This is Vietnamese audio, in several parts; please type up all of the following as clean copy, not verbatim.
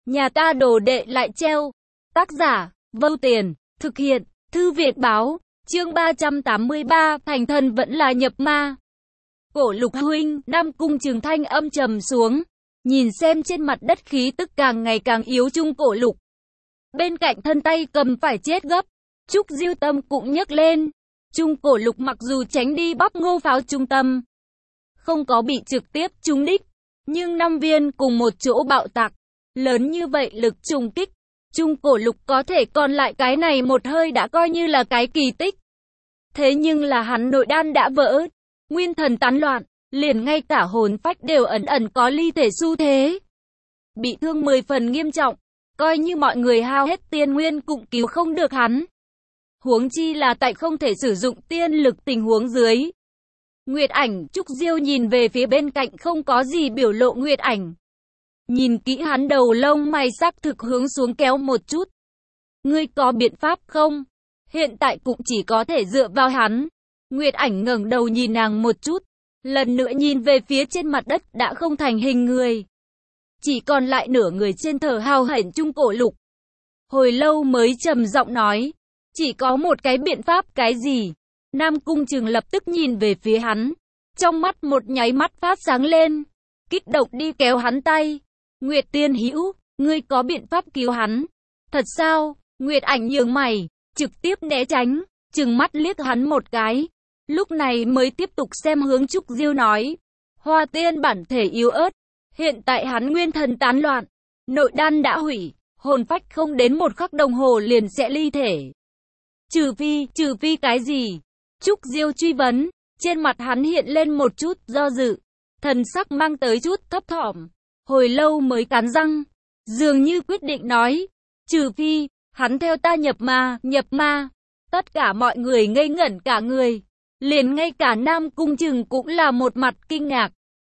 Nhà ta đồ đệ lại treo. Tác giả, Vô Tiền, thực hiện, Thư Viện Báo, chương 383, thành thần vẫn là nhập ma. Cổ Lục huynh, Nam Cung Trường thanh âm trầm xuống, nhìn xem trên mặt đất khí tức càng ngày càng yếu Trung Cổ Lục. Bên cạnh thân tay cầm phải chết gấp, Trúc Diêu tâm cũng nhấc lên. Trung Cổ Lục mặc dù tránh đi bắp ngô pháo trung tâm, không có bị trực tiếp trúng đích, nhưng 5 viên cùng một chỗ bạo tạc, lớn như vậy lực trùng kích, Trung Cổ Lục có thể còn lại cái này một hơi đã coi như là cái kỳ tích. Thế nhưng là hắn nội đan đã vỡ, nguyên thần tán loạn, liền ngay cả hồn phách đều ẩn ẩn có ly thể xu thế. Bị thương 10 phần nghiêm trọng, coi như mọi người hao hết tiên nguyên cũng cứu không được hắn. Huống chi là tại không thể sử dụng tiên lực tình huống dưới. Nguyệt Ảnh, Trúc Diêu nhìn về phía bên cạnh không có gì biểu lộ Nguyệt Ảnh. Nhìn kỹ hắn đầu lông mày sắc thực hướng xuống kéo một chút. Ngươi có biện pháp không? Hiện tại cũng chỉ có thể dựa vào hắn. Nguyệt Ảnh ngẩng đầu nhìn nàng một chút, lần nữa nhìn về phía trên mặt đất đã không thành hình người. Chỉ còn lại nửa người trên thở hào hển Trung Cổ Lục. Hồi lâu mới trầm giọng nói, chỉ có một cái biện pháp. Cái gì? Nam Cung Trường lập tức nhìn về phía hắn, trong mắt một nháy mắt phát sáng lên, kích động đi kéo hắn tay. Nguyệt Tiên Hữu, ngươi có biện pháp cứu hắn? Thật sao? Nguyệt Ảnh nhướng mày, trực tiếp né tránh, trừng mắt liếc hắn một cái, lúc này mới tiếp tục xem hướng Trúc Diêu nói, Hoa Tiên bản thể yếu ớt, hiện tại hắn nguyên thần tán loạn, nội đan đã hủy, hồn phách không đến một khắc đồng hồ liền sẽ ly thể. Trừ phi cái gì? Trúc Diêu truy vấn, trên mặt hắn hiện lên một chút do dự, thần sắc mang tới chút thấp thỏm, hồi lâu mới cắn răng, dường như quyết định nói, trừ phi, hắn theo ta nhập ma. Tất cả mọi người ngây ngẩn cả người, liền ngay cả Nam Cung Trừng cũng là một mặt kinh ngạc.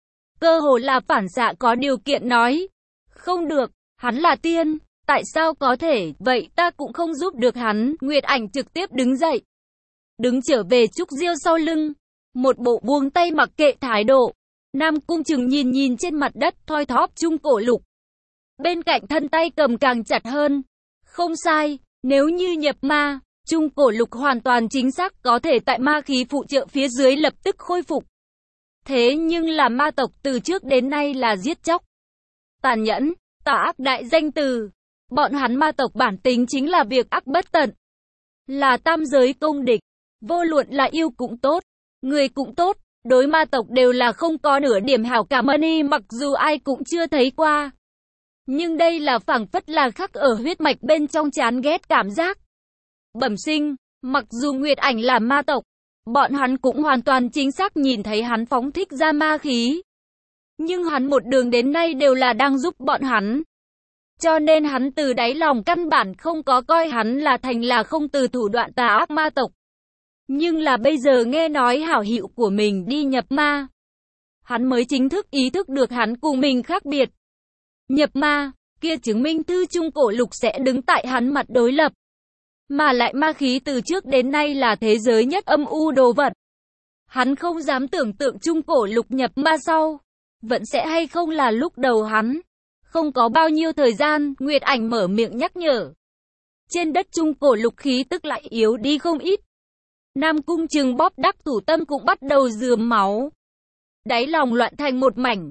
Cơ hồ là phản xạ có điều kiện nói, không được, hắn là tiên, tại sao có thể, vậy ta cũng không giúp được hắn. Nguyệt Ảnh trực tiếp đứng dậy, đứng trở về Trúc Diêu sau lưng, một bộ buông tay mặc kệ thái độ. Nam Cung Trừng nhìn trên mặt đất thoi thóp Trung Cổ Lục, bên cạnh thân tay cầm càng chặt hơn. Không sai, nếu như nhập ma, Trung Cổ Lục hoàn toàn chính xác có thể tại ma khí phụ trợ phía dưới lập tức khôi phục. Thế nhưng là ma tộc từ trước đến nay là giết chóc, tàn nhẫn, tà ác đại danh từ. Bọn hắn ma tộc bản tính chính là việc ác bất tận, là tam giới công địch, vô luận là yêu cũng tốt, người cũng tốt, đối ma tộc đều là không có nửa điểm hảo cảm ni, mặc dù ai cũng chưa thấy qua. Nhưng đây là phảng phất là khắc ở huyết mạch bên trong, chán ghét cảm giác bẩm sinh. Mặc dù Nguyệt Ảnh là ma tộc, bọn hắn cũng hoàn toàn chính xác nhìn thấy hắn phóng thích ra ma khí. Nhưng hắn một đường đến nay đều là đang giúp bọn hắn. Cho nên hắn từ đáy lòng căn bản không có coi hắn là thành là không từ thủ đoạn tà ác ma tộc. Nhưng là bây giờ nghe nói hảo hữu của mình đi nhập ma, hắn mới chính thức ý thức được hắn cùng mình khác biệt. Nhập ma, kia chứng minh thư Trung Cổ Lục sẽ đứng tại hắn mặt đối lập. Mà lại ma khí từ trước đến nay là thế giới nhất âm u đồ vật. Hắn không dám tưởng tượng Trung Cổ Lục nhập ma sau, vẫn sẽ hay không là lúc đầu hắn. Không có bao nhiêu thời gian, Nguyệt Ảnh mở miệng nhắc nhở. Trên đất Trung Cổ Lục khí tức lại yếu đi không ít. Nam Cung Trừng bóp đắc thủ tâm cũng bắt đầu rườm máu, đáy lòng loạn thành một mảnh.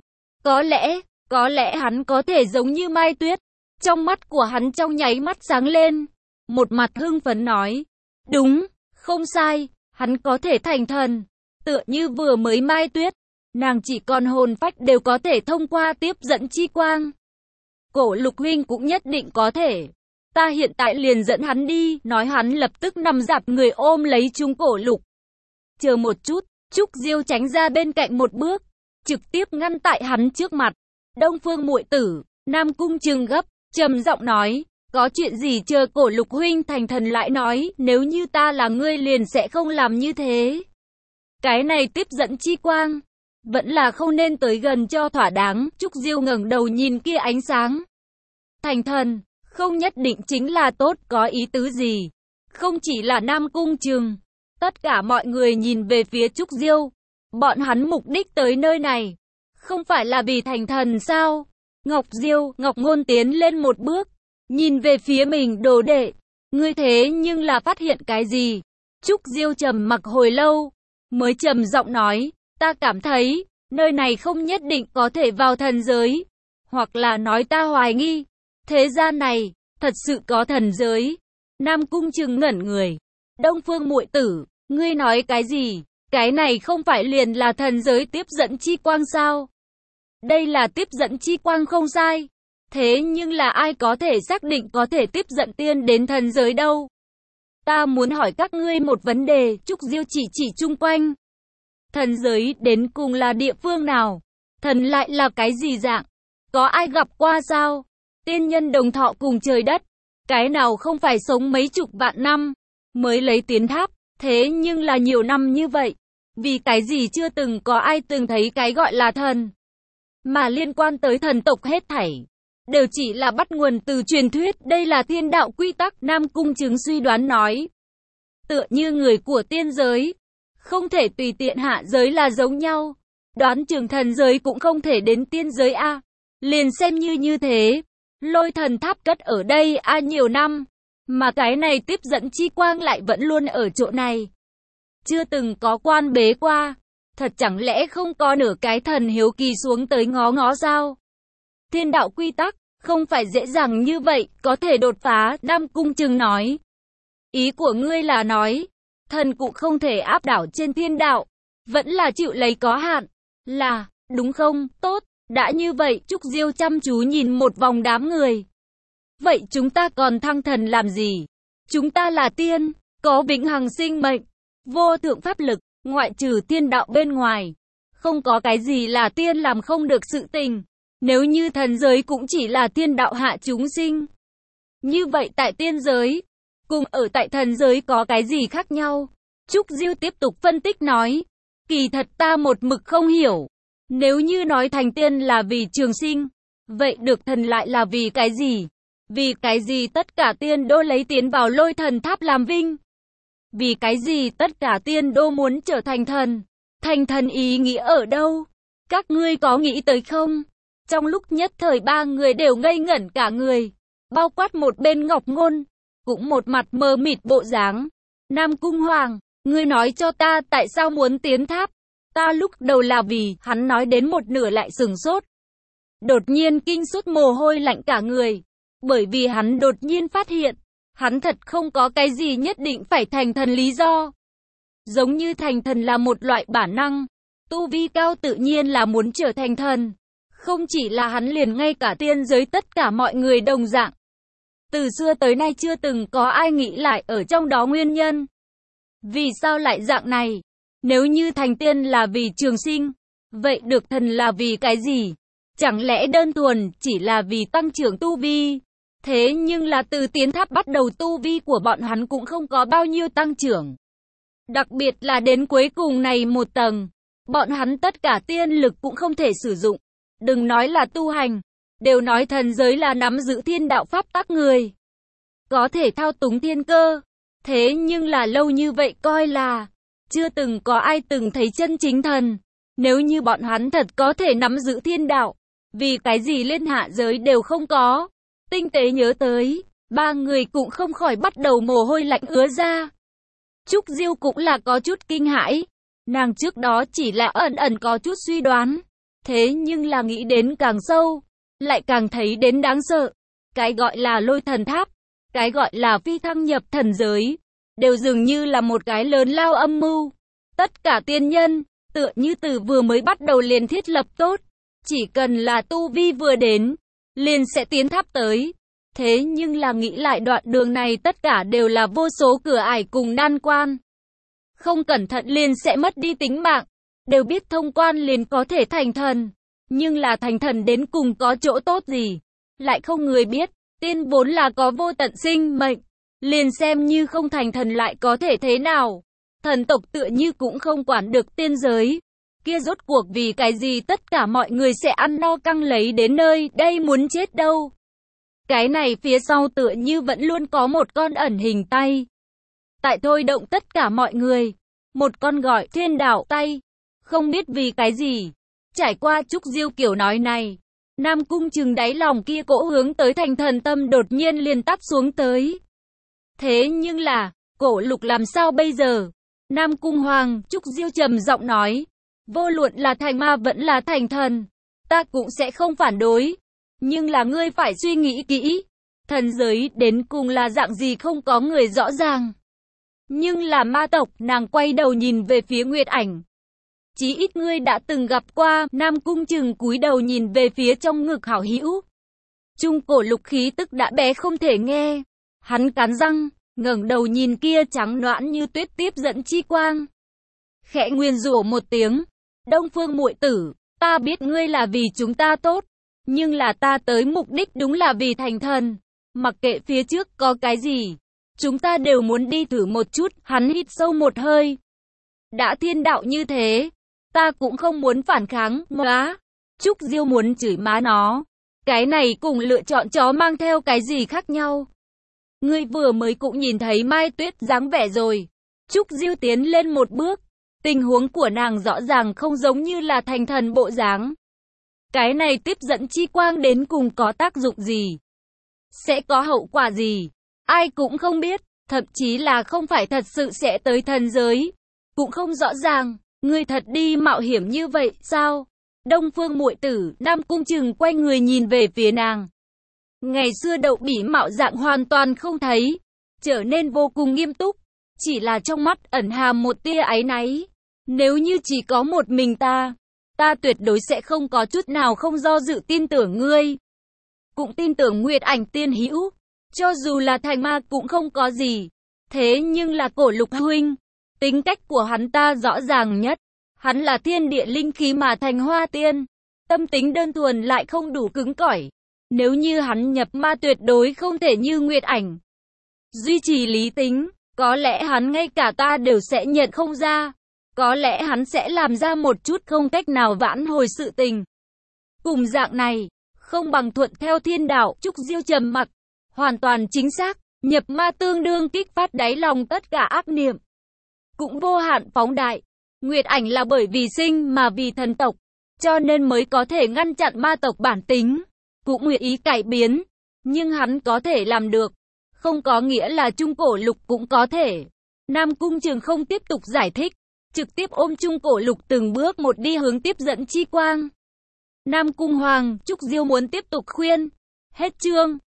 Có lẽ hắn có thể giống như Mai Tuyết. Trong mắt của hắn trong nháy mắt sáng lên, một mặt hưng phấn nói, đúng, không sai, hắn có thể thành thần, tựa như vừa mới Mai Tuyết, nàng chỉ còn hồn phách đều có thể thông qua tiếp dẫn chi quang. Cổ Lục huynh cũng nhất định có thể, ta hiện tại liền dẫn hắn đi. Nói hắn lập tức nằm dạp người ôm lấy Trung Cổ Lục. Chờ một chút, Trúc Diêu tránh ra bên cạnh một bước, trực tiếp ngăn tại hắn trước mặt. Đông Phương muội tử, Nam Cung Trừng gấp, trầm giọng nói, có chuyện gì chờ Cổ Lục huynh thành thần lại nói, nếu như ta là ngươi liền sẽ không làm như thế. Cái này tiếp dẫn chi quang, vẫn là không nên tới gần cho thỏa đáng. Trúc Diêu ngẩng đầu nhìn kia ánh sáng. Thành thần, không nhất định chính là tốt, có ý tứ gì? Không chỉ là Nam Cung Trừng, tất cả mọi người nhìn về phía Trúc Diêu. Bọn hắn mục đích tới nơi này, không phải là vì thành thần sao? Ngọc Diêu, Ngọc Ngôn tiến lên một bước, nhìn về phía mình đồ đệ. Ngươi thế nhưng là phát hiện cái gì? Trúc Diêu trầm mặc hồi lâu, mới trầm giọng nói, ta cảm thấy, nơi này không nhất định có thể vào thần giới. Hoặc là nói ta hoài nghi, thế gian này, thật sự có thần giới. Nam Cung Trừng ngẩn người. Đông Phương muội tử, ngươi nói cái gì? Cái này không phải liền là thần giới tiếp dẫn chi quang sao? Đây là tiếp dẫn chi quang không sai. Thế nhưng là ai có thể xác định có thể tiếp dẫn tiên đến thần giới đâu? Ta muốn hỏi các ngươi một vấn đề, Trúc Diêu chỉ chung quanh. Thần giới đến cùng là địa phương nào? Thần lại là cái gì dạng? Có ai gặp qua sao? Tiên nhân đồng thọ cùng trời đất, cái nào không phải sống mấy chục vạn năm mới lấy tiến tháp, thế nhưng là nhiều năm như vậy, vì cái gì chưa từng có ai từng thấy cái gọi là thần? Mà liên quan tới thần tộc hết thảy, đều chỉ là bắt nguồn từ truyền thuyết, đây là thiên đạo quy tắc, Nam Cung Trừng suy đoán nói. Tựa như người của tiên giới, không thể tùy tiện hạ giới là giống nhau, đoán chừng thần giới cũng không thể đến tiên giới a. Liền xem như thế, lôi thần tháp cất ở đây nhiều năm, mà cái này tiếp dẫn chi quang lại vẫn luôn ở chỗ này. Chưa từng có quan bế qua, thật chẳng lẽ không có nửa cái thần hiếu kỳ xuống tới ngó ngó sao? Thiên đạo quy tắc, không phải dễ dàng như vậy, có thể đột phá, Nam Cung Trừng nói. Ý của ngươi là nói, thần cũng không thể áp đảo trên thiên đạo, vẫn là chịu lấy có hạn, là, đúng không? Tốt, đã như vậy, Trúc Diêu chăm chú nhìn một vòng đám người. Vậy chúng ta còn thăng thần làm gì? Chúng ta là tiên, có vĩnh hằng sinh mệnh, vô thượng pháp lực, ngoại trừ thiên đạo bên ngoài. Không có cái gì là tiên làm không được sự tình. Nếu như thần giới cũng chỉ là thiên đạo hạ chúng sinh. Như vậy tại tiên giới, cùng ở tại thần giới có cái gì khác nhau? Trúc Diêu tiếp tục phân tích nói. Kỳ thật ta một mực không hiểu. Nếu như nói thành tiên là vì trường sinh, vậy được thần lại là vì cái gì? Vì cái gì tất cả tiên đô lấy tiến vào lôi thần tháp làm vinh? Vì cái gì tất cả tiên đô muốn trở thành thần? Thành thần ý nghĩa ở đâu? Các ngươi có nghĩ tới không? Trong lúc nhất thời ba người đều ngây ngẩn cả người, bao quát một bên Ngọc Ngôn, cũng một mặt mờ mịt bộ dáng. Nam Cung Hoàng, ngươi nói cho ta tại sao muốn tiến tháp? Ta lúc đầu là vì, hắn nói đến một nửa lại sửng sốt. Đột nhiên kinh sốt mồ hôi lạnh cả người, bởi vì hắn đột nhiên phát hiện, hắn thật không có cái gì nhất định phải thành thần lý do. Giống như thành thần là một loại bản năng, tu vi cao tự nhiên là muốn trở thành thần. Không chỉ là hắn liền ngay cả tiên giới tất cả mọi người đồng dạng. Từ xưa tới nay chưa từng có ai nghĩ lại ở trong đó nguyên nhân. Vì sao lại dạng này? Nếu như thành tiên là vì trường sinh, vậy được thần là vì cái gì? Chẳng lẽ đơn thuần chỉ là vì tăng trưởng tu vi? Thế nhưng là từ tiến tháp bắt đầu tu vi của bọn hắn cũng không có bao nhiêu tăng trưởng. Đặc biệt là đến cuối cùng này một tầng, bọn hắn tất cả tiên lực cũng không thể sử dụng. Đừng nói là tu hành, đều nói thần giới là nắm giữ thiên đạo pháp tắc người. Có thể thao túng thiên cơ. Thế nhưng là lâu như vậy coi là chưa từng có ai từng thấy chân chính thần. Nếu như bọn hắn thật có thể nắm giữ thiên đạo, vì cái gì lên hạ giới đều không có. Tinh tế nhớ tới, ba người cũng không khỏi bắt đầu mồ hôi lạnh ứa ra. Trúc Diêu cũng là có chút kinh hãi. Nàng trước đó chỉ là ẩn có chút suy đoán. Thế nhưng là nghĩ đến càng sâu, lại càng thấy đến đáng sợ. Cái gọi là lôi thần tháp, cái gọi là phi thăng nhập thần giới, đều dường như là một cái lớn lao âm mưu. Tất cả tiên nhân, tựa như từ vừa mới bắt đầu liền thiết lập tốt. Chỉ cần là tu vi vừa đến, liền sẽ tiến tháp tới. Thế nhưng là nghĩ lại đoạn đường này tất cả đều là vô số cửa ải cùng nan quan. Không cẩn thận liền sẽ mất đi tính mạng. Đều biết thông quan liền có thể thành thần. Nhưng là thành thần đến cùng có chỗ tốt gì? Lại không người biết. Tiên vốn là có vô tận sinh mệnh. Liền xem như không thành thần lại có thể thế nào? Thần tộc tựa như cũng không quản được tiên giới. Kia rốt cuộc vì cái gì tất cả mọi người sẽ ăn no căng lấy đến nơi đây muốn chết đâu? Cái này phía sau tựa như vẫn luôn có một con ẩn hình tay. Tại thôi động tất cả mọi người. Một con gọi thiên đạo tay. Không biết vì cái gì. Trải qua Trúc Diêu kiểu nói này. Nam Cung Trừng đáy lòng kia cỗ hướng tới thành thần tâm đột nhiên liền tắt xuống tới. Thế nhưng là, Cổ Lục làm sao bây giờ? Nam Cung Hoàng, Trúc Diêu trầm giọng nói, vô luận là thành ma vẫn là thành thần, ta cũng sẽ không phản đối. Nhưng là ngươi phải suy nghĩ kỹ, thần giới đến cùng là dạng gì không có người rõ ràng. Nhưng là ma tộc, nàng quay đầu nhìn về phía Nguyệt Ảnh. Chí ít ngươi đã từng gặp qua. Nam Cung Trừng cúi đầu nhìn về phía trong ngực hảo hữu. Trung Cổ Lục khí tức đã bé không thể nghe. Hắn cắn răng, ngẩng đầu nhìn kia trắng nõn như tuyết tiếp dẫn chi quang. Khẽ nguyền rủa một tiếng. Đông Phương muội tử, ta biết ngươi là vì chúng ta tốt. Nhưng là ta tới mục đích đúng là vì thành thần. Mặc kệ phía trước có cái gì, chúng ta đều muốn đi thử một chút. Hắn hít sâu một hơi. Đã thiên đạo như thế, ta cũng không muốn phản kháng. Móa, Trúc Diêu muốn chửi má nó. Cái này cùng lựa chọn chó mang theo cái gì khác nhau? Ngươi vừa mới cũng nhìn thấy Mai Tuyết dáng vẻ rồi. Trúc Diêu tiến lên một bước. Tình huống của nàng rõ ràng không giống như là thành thần bộ dáng. Cái này tiếp dẫn chi quang đến cùng có tác dụng gì? Sẽ có hậu quả gì? Ai cũng không biết, thậm chí là không phải thật sự sẽ tới thần giới. Cũng không rõ ràng, ngươi thật đi mạo hiểm như vậy sao? Đông Phương muội tử, Nam Cung Trừng quay người nhìn về phía nàng. Ngày xưa Đậu Bỉ mạo dạng hoàn toàn không thấy, trở nên vô cùng nghiêm túc, chỉ là trong mắt ẩn hàm một tia áy náy. Nếu như chỉ có một mình ta tuyệt đối sẽ không có chút nào không do dự tin tưởng ngươi. Cũng tin tưởng Nguyệt Ảnh tiên hữu, cho dù là thành ma cũng không có gì. Thế nhưng là Cổ Lục huynh, tính cách của hắn ta rõ ràng nhất. Hắn là thiên địa linh khí mà thành hoa tiên, tâm tính đơn thuần lại không đủ cứng cỏi. Nếu như hắn nhập ma tuyệt đối không thể như Nguyệt Ảnh. Duy trì lý tính, có lẽ hắn ngay cả ta đều sẽ nhận không ra. Có lẽ hắn sẽ làm ra một chút không cách nào vãn hồi sự tình. Cùng dạng này, không bằng thuận theo thiên đạo. Trúc Diêu trầm mặc, hoàn toàn chính xác, nhập ma tương đương kích phát đáy lòng tất cả ác niệm. Cũng vô hạn phóng đại. Nguyệt Ảnh là bởi vì sinh mà vì thần tộc, cho nên mới có thể ngăn chặn ma tộc bản tính, cũng nguyện ý cải biến. Nhưng hắn có thể làm được, không có nghĩa là Trung Cổ Lục cũng có thể. Nam Cung Trừng không tiếp tục giải thích, trực tiếp ôm Trung Cổ Lục từng bước một đi hướng tiếp dẫn chi quang. Nam Cung Hoàng, Trúc Diêu muốn tiếp tục khuyên. Hết chương.